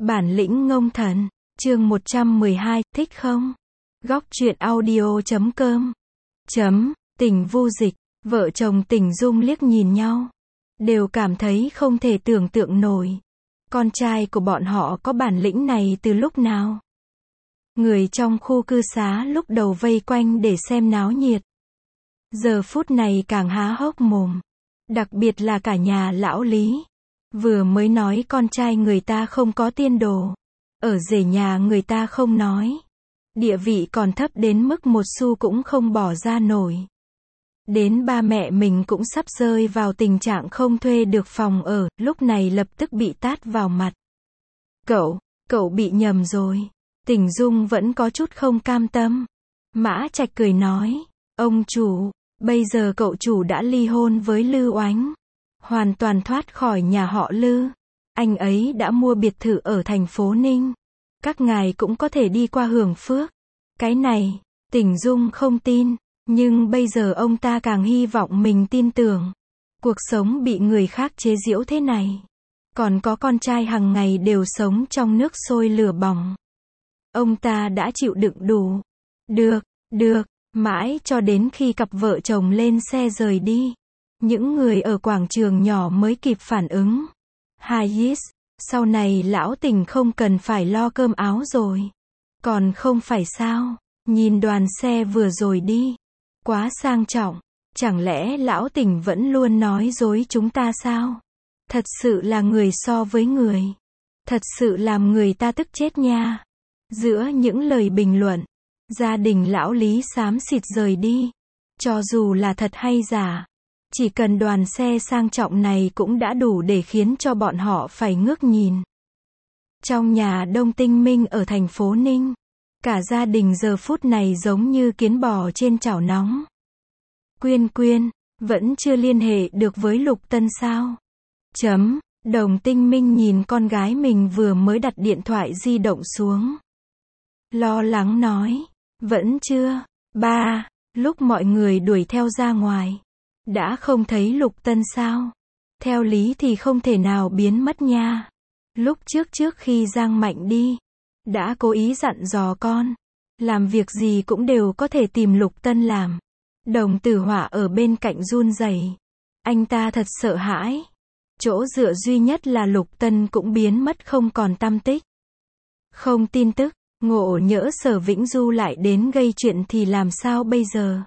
Bản lĩnh ngông thần, chương 112, thích không? Góc truyện audio.com. Tình Vu Dịch, vợ chồng Tình Dung liếc nhìn nhau, đều cảm thấy không thể tưởng tượng nổi. Con trai của bọn họ có bản lĩnh này từ lúc nào? Người trong khu cư xá lúc đầu vây quanh để xem náo nhiệt, giờ phút này càng há hốc mồm. Đặc biệt là cả nhà lão Lý. Vừa mới nói con trai người ta không có tiên đồ, ở rể nhà người ta không nói, địa vị còn thấp đến mức một xu cũng không bỏ ra nổi. Đến ba mẹ mình cũng sắp rơi vào tình trạng không thuê được phòng ở, lúc này lập tức bị tát vào mặt. Cậu bị nhầm rồi. Tình Dung vẫn có chút không cam tâm. Mã Trạch cười nói, ông chủ, bây giờ cậu chủ đã ly hôn với Lư Oánh, hoàn toàn thoát khỏi nhà họ Lư. Anh ấy đã mua biệt thự ở thành phố Ninh. Các ngài cũng có thể đi qua hưởng phước. Cái này, Tình Dung không tin, nhưng bây giờ ông ta càng hy vọng mình tin tưởng. Cuộc sống bị người khác chế giễu thế này, còn có con trai hàng ngày đều sống trong nước sôi lửa bỏng. Ông ta đã chịu đựng đủ. Được, mãi cho đến khi cặp vợ chồng lên xe rời đi, những người ở quảng trường nhỏ mới kịp phản ứng. Hayes, sau này lão Tình không cần phải lo cơm áo rồi. Còn không phải sao? Nhìn đoàn xe vừa rồi đi, quá sang trọng. Chẳng lẽ lão Tình vẫn luôn nói dối chúng ta sao? Thật sự là người so với người. Thật sự làm người ta tức chết nha. Giữa những lời bình luận, gia đình lão Lý xám xịt rời đi. Cho dù là thật hay giả, chỉ cần đoàn xe sang trọng này cũng đã đủ để khiến cho bọn họ phải ngước nhìn. Trong nhà Đông Tinh Minh ở thành phố Ninh, cả gia đình giờ phút này giống như kiến bò trên chảo nóng. Quyên, vẫn chưa liên hệ được với Lục Tân sao? Đồng Tinh Minh nhìn con gái mình vừa mới đặt điện thoại di động xuống, lo lắng nói, vẫn chưa. Ba, lúc mọi người đuổi theo ra ngoài, đã không thấy Lục Tân sao? Theo lý thì không thể nào biến mất nha. Lúc trước khi Giang Mạnh đi, đã cố ý dặn dò con, làm việc gì cũng đều có thể tìm Lục Tân làm. Đồng Tử Họa ở bên cạnh run rẩy. Anh ta thật sợ hãi. Chỗ dựa duy nhất là Lục Tân cũng biến mất không còn tăm tích. Không tin tức, ngộ nhỡ Sở Vĩnh Du lại đến gây chuyện thì làm sao bây giờ?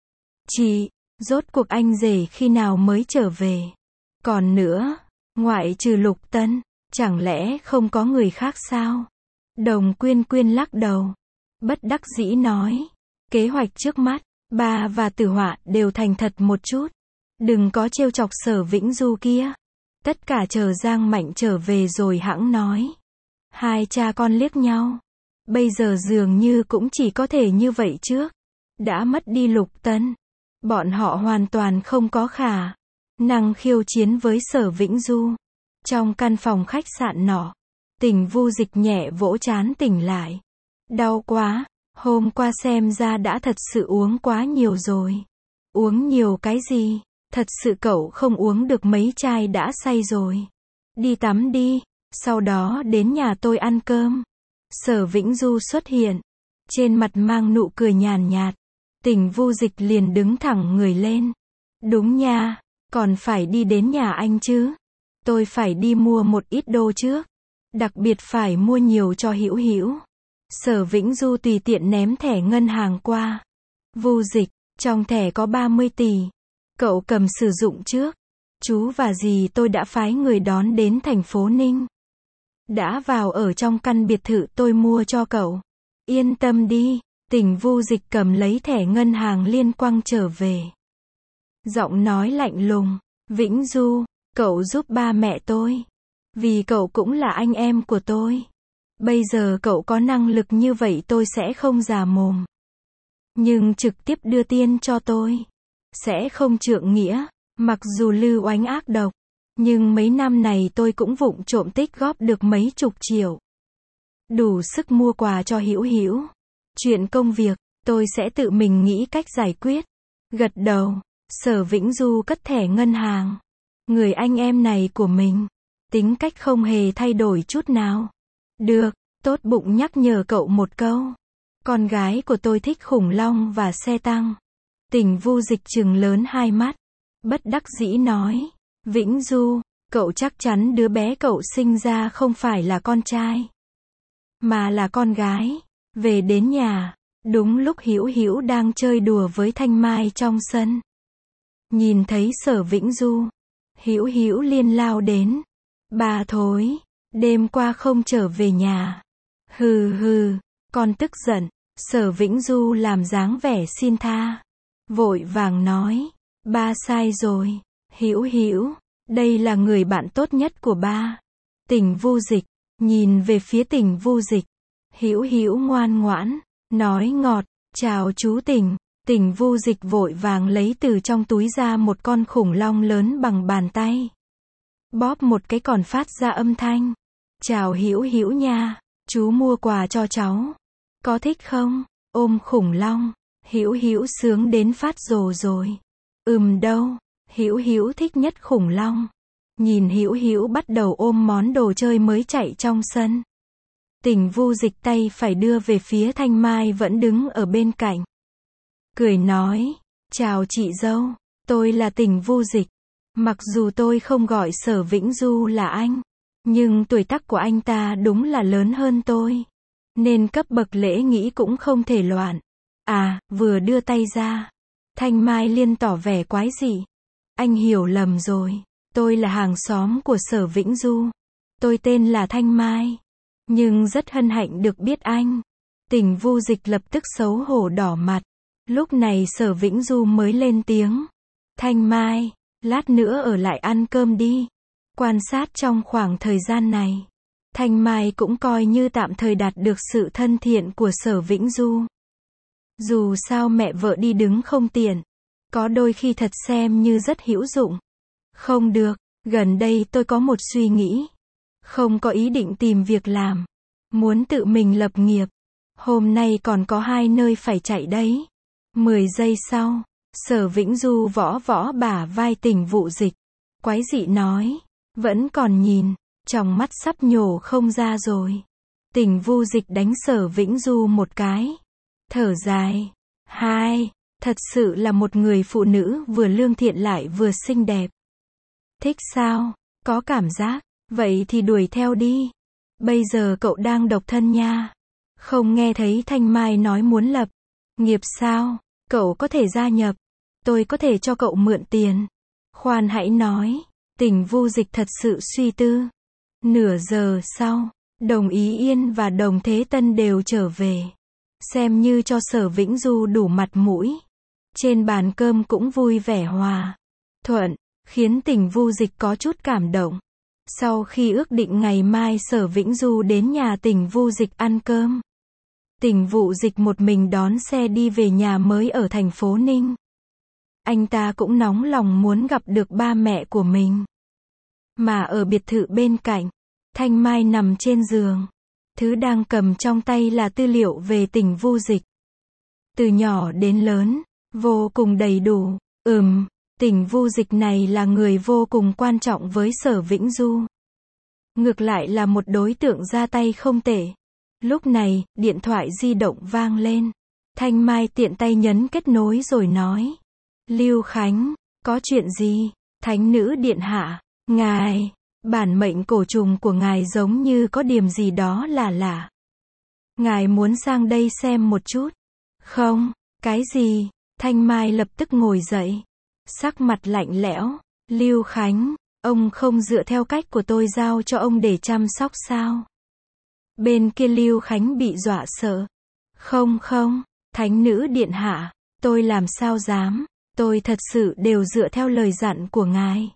Chị, rốt cuộc anh rể khi nào mới trở về? Còn nữa, ngoại trừ Lục Tân, chẳng lẽ không có người khác sao? Đồng Quyên lắc đầu, bất đắc dĩ nói, kế hoạch trước mắt, ba và Tử Họa đều thành thật một chút. Đừng có trêu chọc Sở Vĩnh Du kia. Tất cả chờ Giang Mạnh trở về rồi hẵng nói. Hai cha con liếc nhau. Bây giờ dường như cũng chỉ có thể như vậy trước. Đã mất đi Lục Tân, bọn họ hoàn toàn không có khả năng khiêu chiến với Sở Vĩnh Du. Trong căn phòng khách sạn nọ, Tình Vu Dịch nhẹ vỗ trán tỉnh lại. Đau quá, hôm qua xem ra đã thật sự uống quá nhiều rồi. Uống nhiều cái gì? Thật sự cậu không uống được mấy chai đã say rồi. Đi tắm đi, sau đó đến nhà tôi ăn cơm. Sở Vĩnh Du xuất hiện, trên mặt mang nụ cười nhàn nhạt. Tình Vu Dịch liền đứng thẳng người lên. Đúng nha, còn phải đi đến nhà anh chứ. Tôi phải đi mua một ít đồ trước. Đặc biệt phải mua nhiều cho Hữu Hữu. Sở Vĩnh Du tùy tiện ném thẻ ngân hàng qua. Vu Dịch, trong thẻ có 30 tỷ. Cậu cầm sử dụng trước. Chú và dì tôi đã phái người đón đến thành phố Ninh. Đã vào ở trong căn biệt thự tôi mua cho cậu. Yên tâm đi. Tình Vu Dịch cầm lấy thẻ ngân hàng liên quăng trở về. Giọng nói lạnh lùng. Vĩnh Du, cậu giúp ba mẹ tôi. Vì cậu cũng là anh em của tôi. Bây giờ cậu có năng lực như vậy tôi sẽ không già mồm. Nhưng trực tiếp đưa tiền cho tôi sẽ không trượng nghĩa. Mặc dù Lư Oánh ác độc, nhưng mấy năm này tôi cũng vụng trộm tích góp được mấy chục triệu. Đủ sức mua quà cho Hữu Hữu. Chuyện công việc, tôi sẽ tự mình nghĩ cách giải quyết. Gật đầu, Sở Vĩnh Du cất thẻ ngân hàng. Người anh em này của mình, tính cách không hề thay đổi chút nào. Được, tốt bụng nhắc nhở cậu một câu. Con gái của tôi thích khủng long và xe tăng. Tình Vu Dịch trừng lớn hai mắt. Bất đắc dĩ nói. Vĩnh Du, cậu chắc chắn đứa bé cậu sinh ra không phải là con trai, mà là con gái. Về đến nhà, đúng lúc Hữu Hữu đang chơi đùa với Thanh Mai trong sân. Nhìn thấy Sở Vĩnh Du, Hữu Hữu liền lao đến. Bà thối, đêm qua không trở về nhà. Hừ hừ, con tức giận. Sở Vĩnh Du làm dáng vẻ xin tha, vội vàng nói, ba sai rồi. Hữu Hữu, đây là người bạn tốt nhất của ba. Tình Vu Dịch nhìn về phía Tình Vu Dịch. Hữu Hữu ngoan ngoãn nói ngọt, chào chú Tình. Tình Vu Dịch vội vàng lấy từ trong túi ra một con khủng long lớn bằng bàn tay. Bóp một cái còn phát ra âm thanh. Chào Hữu Hữu nha, chú mua quà cho cháu. Có thích không? Ôm khủng long. Hữu Hữu sướng đến phát rồ rồi. Đâu, Hữu Hữu thích nhất khủng long. Nhìn Hữu Hữu bắt đầu ôm món đồ chơi mới chạy trong sân. Tình Vu Dịch tay phải đưa về phía Thanh Mai vẫn đứng ở bên cạnh. Cười nói, chào chị dâu, tôi là Tình Vu Dịch. Mặc dù tôi không gọi Sở Vĩnh Du là anh, nhưng tuổi tác của anh ta đúng là lớn hơn tôi, nên cấp bậc lễ nghĩ cũng không thể loạn. À, vừa đưa tay ra, Thanh Mai liền tỏ vẻ quái dị. Anh hiểu lầm rồi, tôi là hàng xóm của Sở Vĩnh Du. Tôi tên là Thanh Mai, nhưng rất hân hạnh được biết anh. Tình Vu Dịch lập tức xấu hổ đỏ mặt. Lúc này Sở Vĩnh Du mới lên tiếng. Thanh Mai, lát nữa ở lại ăn cơm đi. Quan sát trong khoảng thời gian này, Thanh Mai cũng coi như tạm thời đạt được sự thân thiện của Sở Vĩnh Du. Dù sao mẹ vợ đi đứng không tiện, có đôi khi thật xem như rất hữu dụng. Không được, gần đây tôi có một suy nghĩ. Không có ý định tìm việc làm, muốn tự mình lập nghiệp. Hôm nay còn có 2 nơi phải chạy đấy. 10 giây sau, Sở Vĩnh Du võ võ bả vai Tình Vu Dịch. Quái dị nói, vẫn còn nhìn, trong mắt sắp nhổ không ra rồi. Tình Vu Dịch đánh Sở Vĩnh Du một cái. Thở dài. Thật sự là một người phụ nữ vừa lương thiện lại vừa xinh đẹp. Thích sao? Có cảm giác? Vậy thì đuổi theo đi. Bây giờ cậu đang độc thân nha. Không nghe thấy Thanh Mai nói muốn lập nghiệp sao? Cậu có thể gia nhập. Tôi có thể cho cậu mượn tiền. Khoan hãy nói. Tình Vu Dịch thật sự suy tư. Nửa giờ sau, Đồng Ý Yên và Đồng Thế Tân đều trở về. Xem như cho Sở Vĩnh Du đủ mặt mũi. Trên bàn cơm cũng vui vẻ hòa thuận, khiến Tình Vu Dịch có chút cảm động. Sau khi ước định ngày mai Sở Vĩnh Du đến nhà Tình Vu Dịch ăn cơm, Tình Vu Dịch một mình đón xe đi về nhà mới ở thành phố Ninh. Anh ta cũng nóng lòng muốn gặp được ba mẹ của mình. Mà ở biệt thự bên cạnh, Thanh Mai nằm trên giường. Thứ đang cầm trong tay là tư liệu về Tình Vu Dịch. Từ nhỏ đến lớn, vô cùng đầy đủ. Tình Vu Dịch này là người vô cùng quan trọng với Sở Vĩnh Du. Ngược lại là một đối tượng ra tay không tệ. Lúc này, điện thoại di động vang lên. Thanh Mai tiện tay nhấn kết nối rồi nói. Lưu Khánh, có chuyện gì? Thánh nữ điện hạ, ngài, bản mệnh cổ trùng của ngài giống như có điểm gì đó là lạ. Ngài muốn sang đây xem một chút. Không, cái gì? Thanh Mai lập tức ngồi dậy. Sắc mặt lạnh lẽo. Lưu Khánh, ông không dựa theo cách của tôi giao cho ông để chăm sóc sao? Bên kia Lưu Khánh bị dọa sợ. Không, thánh nữ điện hạ, tôi làm sao dám, tôi thật sự đều dựa theo lời dặn của ngài.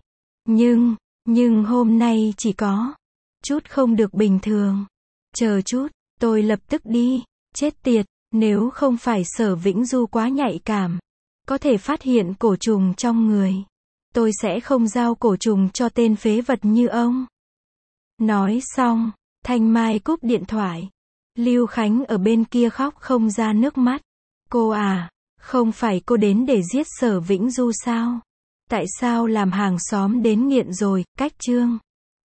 Nhưng hôm nay chỉ có chút không được bình thường. Chờ chút, tôi lập tức đi. Chết tiệt, nếu không phải Sở Vĩnh Du quá nhạy cảm, có thể phát hiện cổ trùng trong người, tôi sẽ không giao cổ trùng cho tên phế vật như ông. Nói xong, Thanh Mai cúp điện thoại. Lưu Khánh ở bên kia khóc không ra nước mắt. Cô à, không phải cô đến để giết Sở Vĩnh Du sao? Tại sao làm hàng xóm đến nghiện rồi, cách chương.